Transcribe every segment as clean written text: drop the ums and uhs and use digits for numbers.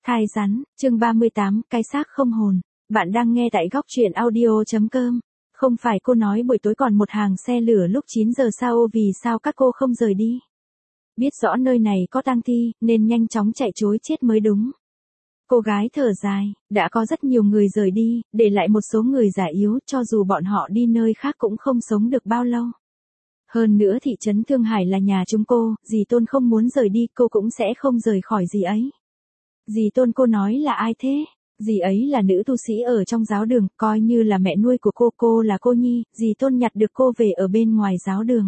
Thai rắn, chương 38, cái xác không hồn. Bạn đang nghe tại góc truyện audio.com. Không phải cô nói buổi tối còn một hàng xe lửa lúc 9 giờ sao, vì sao các cô không rời đi? Biết rõ nơi này có tang thi, nên nhanh chóng chạy trối chết mới đúng. Cô gái thở dài, đã có rất nhiều người rời đi, để lại một số người già yếu, cho dù bọn họ đi nơi khác cũng không sống được bao lâu. Hơn nữa thị trấn Thương Hải là nhà chúng cô, dì Tôn không muốn rời đi, cô cũng sẽ không rời khỏi dì ấy. Dì Tôn cô nói là ai thế? Dì ấy là nữ tu sĩ ở trong giáo đường, coi như là mẹ nuôi của cô là cô Nhi, dì Tôn nhặt được cô về ở bên ngoài giáo đường.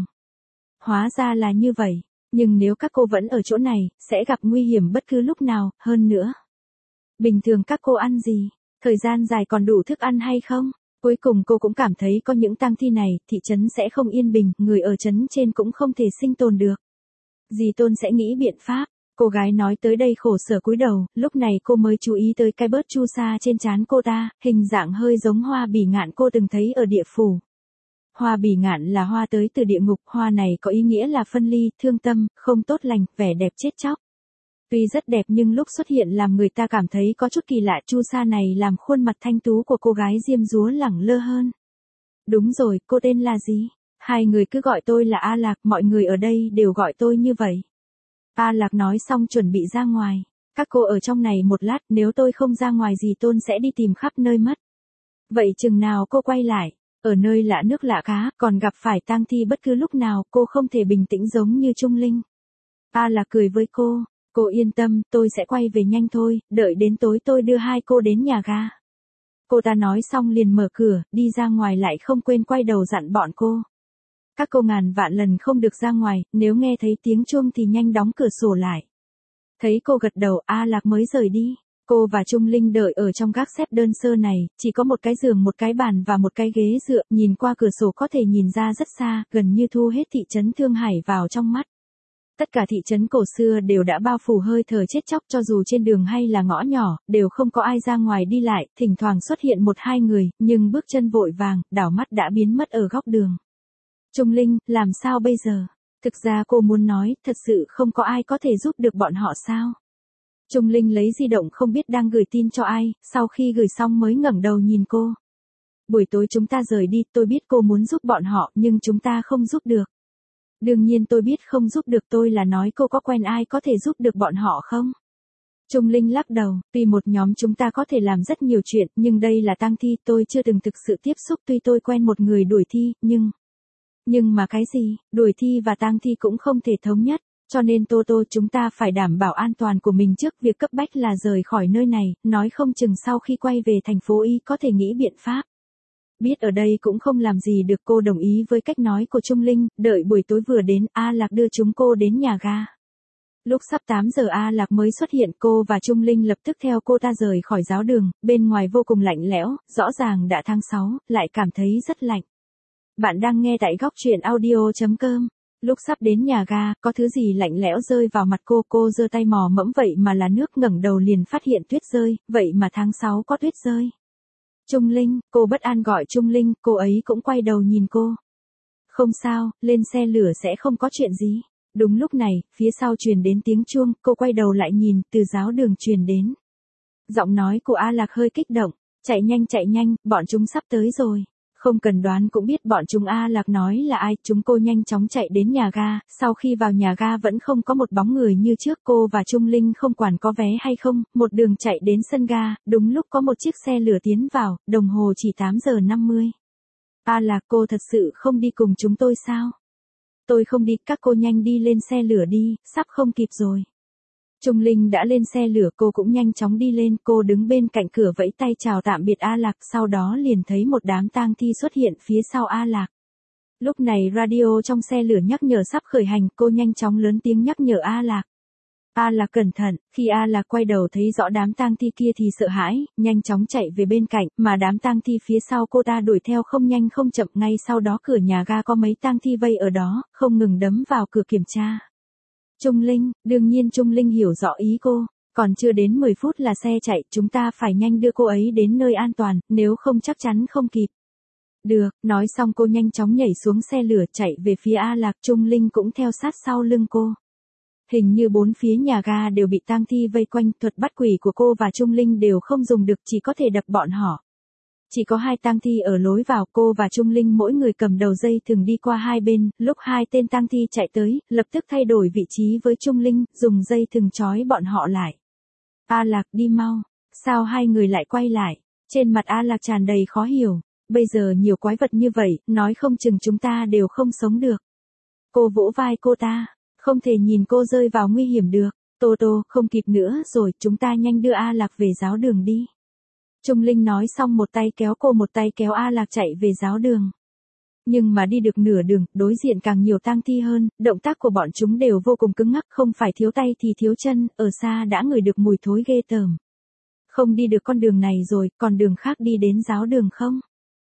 Hóa ra là như vậy, nhưng nếu các cô vẫn ở chỗ này, sẽ gặp nguy hiểm bất cứ lúc nào, hơn nữa. Bình thường các cô ăn gì? Thời gian dài còn đủ thức ăn hay không? Cuối cùng cô cũng cảm thấy có những tang thi này, thị trấn sẽ không yên bình, người ở trấn trên cũng không thể sinh tồn được. Dì Tôn sẽ nghĩ biện pháp. Cô gái nói tới đây khổ sở cúi đầu, lúc này cô mới chú ý tới cái bớt chu sa trên trán cô ta, hình dạng hơi giống hoa bỉ ngạn cô từng thấy ở địa phủ. Hoa bỉ ngạn là hoa tới từ địa ngục, hoa này có ý nghĩa là phân ly, thương tâm, không tốt lành, vẻ đẹp chết chóc. Tuy rất đẹp nhưng lúc xuất hiện làm người ta cảm thấy có chút kỳ lạ, chu sa này làm khuôn mặt thanh tú của cô gái diêm dúa lẳng lơ hơn. Đúng rồi, cô tên là gì? Hai người cứ gọi tôi là A Lạc, mọi người ở đây đều gọi tôi như vậy. A Lạc nói xong chuẩn bị ra ngoài. Các cô ở trong này một lát, nếu tôi không ra ngoài dì Tôn sẽ đi tìm khắp nơi mất. Vậy chừng nào cô quay lại? Ở nơi lạ nước lạ cá, còn gặp phải tang thi bất cứ lúc nào, cô không thể bình tĩnh giống như Trung Linh. A Lạc cười với cô yên tâm, tôi sẽ quay về nhanh thôi, đợi đến tối tôi đưa hai cô đến nhà ga. Cô ta nói xong liền mở cửa, đi ra ngoài lại không quên quay đầu dặn bọn cô. Các cô ngàn vạn lần không được ra ngoài, nếu nghe thấy tiếng chuông thì nhanh đóng cửa sổ lại. Thấy cô gật đầu, A Lạc mới rời đi. Cô và Trung Linh đợi ở trong gác xếp đơn sơ này, chỉ có một cái giường, một cái bàn và một cái ghế dựa, nhìn qua cửa sổ có thể nhìn ra rất xa, gần như thu hết thị trấn Thương Hải vào trong mắt. Tất cả thị trấn cổ xưa đều đã bao phủ hơi thở chết chóc, cho dù trên đường hay là ngõ nhỏ, đều không có ai ra ngoài đi lại, thỉnh thoảng xuất hiện một hai người, nhưng bước chân vội vàng, đảo mắt đã biến mất ở góc đường. Trung Linh, làm sao bây giờ? Thực ra cô muốn nói, thật sự không có ai có thể giúp được bọn họ sao? Trung Linh lấy di động không biết đang gửi tin cho ai, sau khi gửi xong mới ngẩng đầu nhìn cô. Buổi tối chúng ta rời đi, tôi biết cô muốn giúp bọn họ, nhưng chúng ta không giúp được. Đương nhiên tôi biết không giúp được, tôi là nói cô có quen ai có thể giúp được bọn họ không? Trung Linh lắc đầu, tuy một nhóm chúng ta có thể làm rất nhiều chuyện, nhưng đây là tang thi, tôi chưa từng thực sự tiếp xúc, tuy tôi quen một người đuổi thi, nhưng mà cái gì, đuổi thi và tang thi cũng không thể thống nhất, cho nên chúng ta phải đảm bảo an toàn của mình trước, việc cấp bách là rời khỏi nơi này, nói không chừng sau khi quay về thành phố Y có thể nghĩ biện pháp. Biết ở đây cũng không làm gì được, cô đồng ý với cách nói của Trung Linh, đợi buổi tối vừa đến, A Lạc đưa chúng cô đến nhà ga. Lúc sắp 8 giờ A Lạc mới xuất hiện, cô và Trung Linh lập tức theo cô ta rời khỏi giáo đường, bên ngoài vô cùng lạnh lẽo, rõ ràng đã tháng 6, lại cảm thấy rất lạnh. Bạn đang nghe tại góc truyện audio.com. Lúc sắp đến nhà ga, có thứ gì lạnh lẽo rơi vào mặt cô giơ tay mò mẫm vậy mà là nước, ngẩng đầu liền phát hiện tuyết rơi, vậy mà tháng 6 có tuyết rơi. Trung Linh, cô bất an gọi Trung Linh, cô ấy cũng quay đầu nhìn cô. Không sao, lên xe lửa sẽ không có chuyện gì. Đúng lúc này, phía sau truyền đến tiếng chuông, cô quay đầu lại nhìn, từ giáo đường truyền đến. Giọng nói của A Lạc hơi kích động, chạy nhanh, bọn chúng sắp tới rồi. Không cần đoán cũng biết bọn chúng. A Lạc nói là ai, chúng cô nhanh chóng chạy đến nhà ga, sau khi vào nhà ga vẫn không có một bóng người như trước, cô và Trung Linh không quản có vé hay không, một đường chạy đến sân ga, đúng lúc có một chiếc xe lửa tiến vào, đồng hồ chỉ 8 giờ 50. A Lạc, cô thật sự không đi cùng chúng tôi sao? Tôi không đi, các cô nhanh đi lên xe lửa đi, sắp không kịp rồi. Trung Linh đã lên xe lửa, cô cũng nhanh chóng đi lên, cô đứng bên cạnh cửa vẫy tay chào tạm biệt A Lạc, sau đó liền thấy một đám tang thi xuất hiện phía sau A Lạc. Lúc này radio trong xe lửa nhắc nhở sắp khởi hành, cô nhanh chóng lớn tiếng nhắc nhở A Lạc. A Lạc cẩn thận, khi A Lạc quay đầu thấy rõ đám tang thi kia thì sợ hãi, nhanh chóng chạy về bên cạnh, mà đám tang thi phía sau cô ta đuổi theo không nhanh không chậm, ngay sau đó cửa nhà ga có mấy tang thi vây ở đó, không ngừng đấm vào cửa kiểm tra. Trung Linh, đương nhiên Trung Linh hiểu rõ ý cô, còn chưa đến 10 phút là xe chạy, chúng ta phải nhanh đưa cô ấy đến nơi an toàn, nếu không chắc chắn không kịp. Được, nói xong cô nhanh chóng nhảy xuống xe lửa chạy về phía A Lạc, Trung Linh cũng theo sát sau lưng cô. Hình như bốn phía nhà ga đều bị tang thi vây quanh, thuật bắt quỷ của cô và Trung Linh đều không dùng được, chỉ có thể đập bọn họ. Chỉ có hai tang thi ở lối vào, cô và Trung Linh mỗi người cầm đầu dây thừng đi qua hai bên, lúc hai tên tang thi chạy tới, lập tức thay đổi vị trí với Trung Linh, dùng dây thừng trói bọn họ lại. A Lạc đi mau, sao hai người lại quay lại? Trên mặt A Lạc tràn đầy khó hiểu, bây giờ nhiều quái vật như vậy, nói không chừng chúng ta đều không sống được. Cô vỗ vai cô ta, không thể nhìn cô rơi vào nguy hiểm được. Tô Tô, không kịp nữa rồi, chúng ta nhanh đưa A Lạc về giáo đường đi. Trung Linh nói xong một tay kéo cô một tay kéo A Lạc chạy về giáo đường. Nhưng mà đi được nửa đường, đối diện càng nhiều tang thi hơn, động tác của bọn chúng đều vô cùng cứng ngắc, không phải thiếu tay thì thiếu chân, ở xa đã ngửi được mùi thối ghê tởm. Không đi được con đường này rồi, còn đường khác đi đến giáo đường không?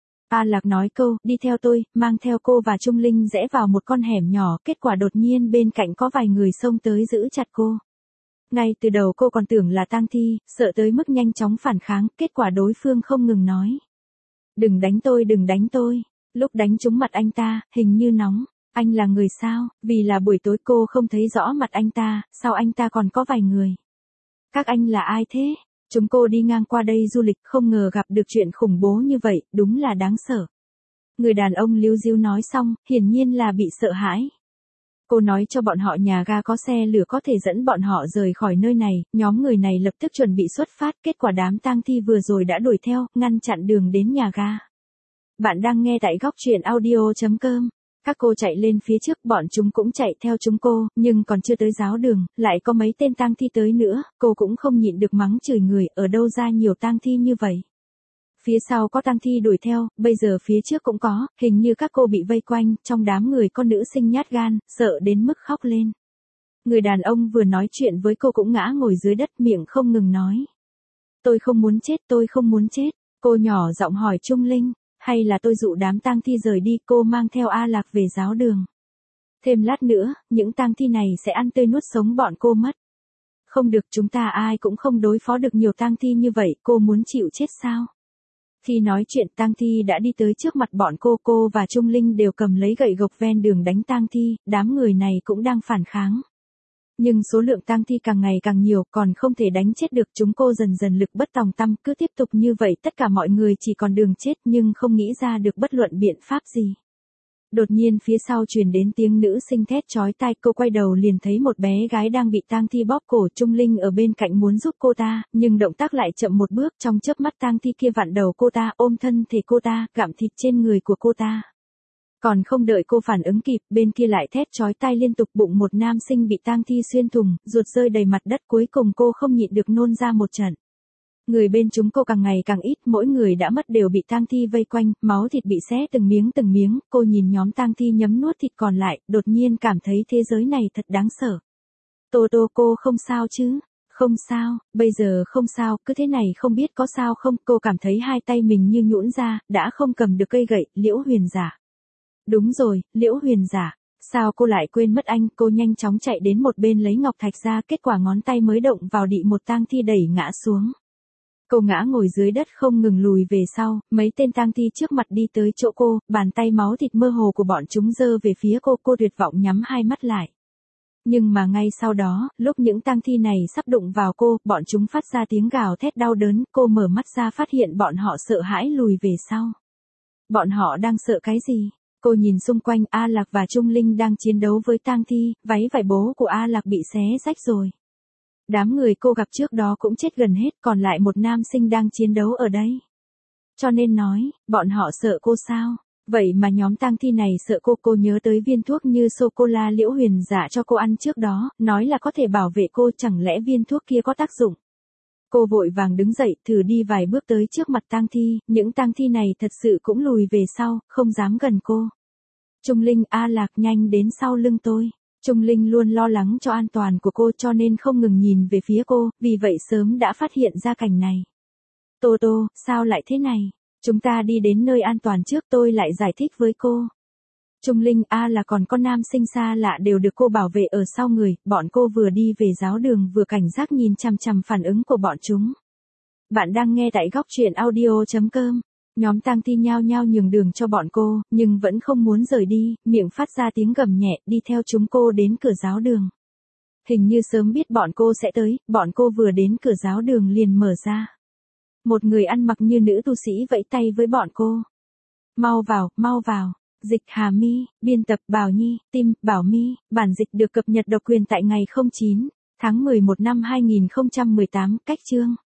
A Lạc nói câu, đi theo tôi, mang theo cô và Trung Linh rẽ vào một con hẻm nhỏ, kết quả đột nhiên bên cạnh có vài người xông tới giữ chặt cô. Ngay từ đầu cô còn tưởng là tang thi, sợ tới mức nhanh chóng phản kháng, kết quả đối phương không ngừng nói. Đừng đánh tôi, đừng đánh tôi. Lúc đánh trúng mặt anh ta, hình như nóng. Anh là người sao? Vì là buổi tối cô không thấy rõ mặt anh ta, sao anh ta còn có vài người? Các anh là ai thế? Chúng cô đi ngang qua đây du lịch, không ngờ gặp được chuyện khủng bố như vậy, đúng là đáng sợ. Người đàn ông líu díu nói xong, hiển nhiên là bị sợ hãi. Cô nói cho bọn họ nhà ga có xe lửa có thể dẫn bọn họ rời khỏi nơi này, nhóm người này lập tức chuẩn bị xuất phát, kết quả đám tang thi vừa rồi đã đuổi theo, ngăn chặn đường đến nhà ga. Bạn đang nghe tại góc truyện audio.com. Các cô chạy lên phía trước, bọn chúng cũng chạy theo chúng cô, nhưng còn chưa tới giáo đường, lại có mấy tên tang thi tới nữa, cô cũng không nhịn được mắng chửi người, ở đâu ra nhiều tang thi như vậy. Phía sau có tang thi đuổi theo, bây giờ phía trước cũng có, hình như các cô bị vây quanh, trong đám người con nữ sinh nhát gan, sợ đến mức khóc lên. Người đàn ông vừa nói chuyện với cô cũng ngã ngồi dưới đất, miệng không ngừng nói. Tôi không muốn chết, tôi không muốn chết. Cô nhỏ giọng hỏi Trung Linh, hay là tôi dụ đám tang thi rời đi, cô mang theo A Lạc về giáo đường. Thêm lát nữa, những tang thi này sẽ ăn tươi nuốt sống bọn cô mất. Không được, chúng ta ai cũng không đối phó được nhiều tang thi như vậy, cô muốn chịu chết sao? Khi nói chuyện, tang thi đã đi tới trước mặt bọn cô và Trung Linh đều cầm lấy gậy gộc ven đường đánh tang thi, đám người này cũng đang phản kháng. Nhưng số lượng tang thi càng ngày càng nhiều, còn không thể đánh chết được, chúng cô dần dần lực bất tòng tâm, cứ tiếp tục như vậy tất cả mọi người chỉ còn đường chết nhưng không nghĩ ra được bất luận biện pháp gì. Đột nhiên phía sau truyền đến tiếng nữ sinh thét chói tai, cô quay đầu liền thấy một bé gái đang bị tang thi bóp cổ, Trung Linh ở bên cạnh muốn giúp cô ta, nhưng động tác lại chậm một bước, trong chớp mắt tang thi kia vặn đầu cô ta, ôm thân thể cô ta, gặm thịt trên người của cô ta. Còn không đợi cô phản ứng kịp, bên kia lại thét chói tai liên tục, bụng một nam sinh bị tang thi xuyên thủng, ruột rơi đầy mặt đất, cuối cùng cô không nhịn được nôn ra một trận. Người bên chúng cô càng ngày càng ít, mỗi người đã mất đều bị tang thi vây quanh, máu thịt bị xé từng miếng, cô nhìn nhóm tang thi nhấm nuốt thịt còn lại, đột nhiên cảm thấy thế giới này thật đáng sợ. Tô Tô, cô không sao chứ? Không sao, bây giờ không sao, cứ thế này không biết có sao không, cô cảm thấy hai tay mình như nhũn ra, đã không cầm được cây gậy, Liễu Huyền Giả. Đúng rồi, Liễu Huyền Giả. Sao cô lại quên mất anh, cô nhanh chóng chạy đến một bên lấy ngọc thạch ra, kết quả ngón tay mới động vào đị một tang thi đẩy ngã xuống. Cô ngã ngồi dưới đất không ngừng lùi về sau, mấy tên tang thi trước mặt đi tới chỗ cô, bàn tay máu thịt mơ hồ của bọn chúng giơ về phía cô tuyệt vọng nhắm hai mắt lại. Nhưng mà ngay sau đó, lúc những tang thi này sắp đụng vào cô, bọn chúng phát ra tiếng gào thét đau đớn, cô mở mắt ra phát hiện bọn họ sợ hãi lùi về sau. Bọn họ đang sợ cái gì? Cô nhìn xung quanh, A Lạc và Trung Linh đang chiến đấu với tang thi, váy vải bố của A Lạc bị xé rách rồi. Đám người cô gặp trước đó cũng chết gần hết, còn lại một nam sinh đang chiến đấu ở đây. Cho nên nói, bọn họ sợ cô sao? Vậy mà nhóm tang thi này sợ cô nhớ tới viên thuốc như sô-cô-la Liễu Huyền Giả cho cô ăn trước đó, nói là có thể bảo vệ cô, chẳng lẽ viên thuốc kia có tác dụng? Cô vội vàng đứng dậy, thử đi vài bước tới trước mặt tang thi, những tang thi này thật sự cũng lùi về sau, không dám gần cô. Trung Linh, A Lạc, nhanh đến sau lưng tôi. Trung Linh luôn lo lắng cho an toàn của cô cho nên không ngừng nhìn về phía cô, vì vậy sớm đã phát hiện ra cảnh này. Tô Tô, sao lại thế này? Chúng ta đi đến nơi an toàn trước, tôi lại giải thích với cô. Trung Linh, A là còn con nam sinh xa lạ đều được cô bảo vệ ở sau người, bọn cô vừa đi về giáo đường vừa cảnh giác nhìn chằm chằm phản ứng của bọn chúng. Bạn đang nghe tại góc truyện audio.com. Nhóm tang thi nhao nhao nhường đường cho bọn cô, nhưng vẫn không muốn rời đi, miệng phát ra tiếng gầm nhẹ, đi theo chúng cô đến cửa giáo đường. Hình như sớm biết bọn cô sẽ tới, bọn cô vừa đến cửa giáo đường liền mở ra. Một người ăn mặc như nữ tu sĩ vẫy tay với bọn cô. Mau vào, mau vào. Dịch Hà My, biên tập Bảo Nhi, Tim, Bảo My, bản dịch được cập nhật độc quyền tại ngày 09 tháng 11 năm 2018, cách chương.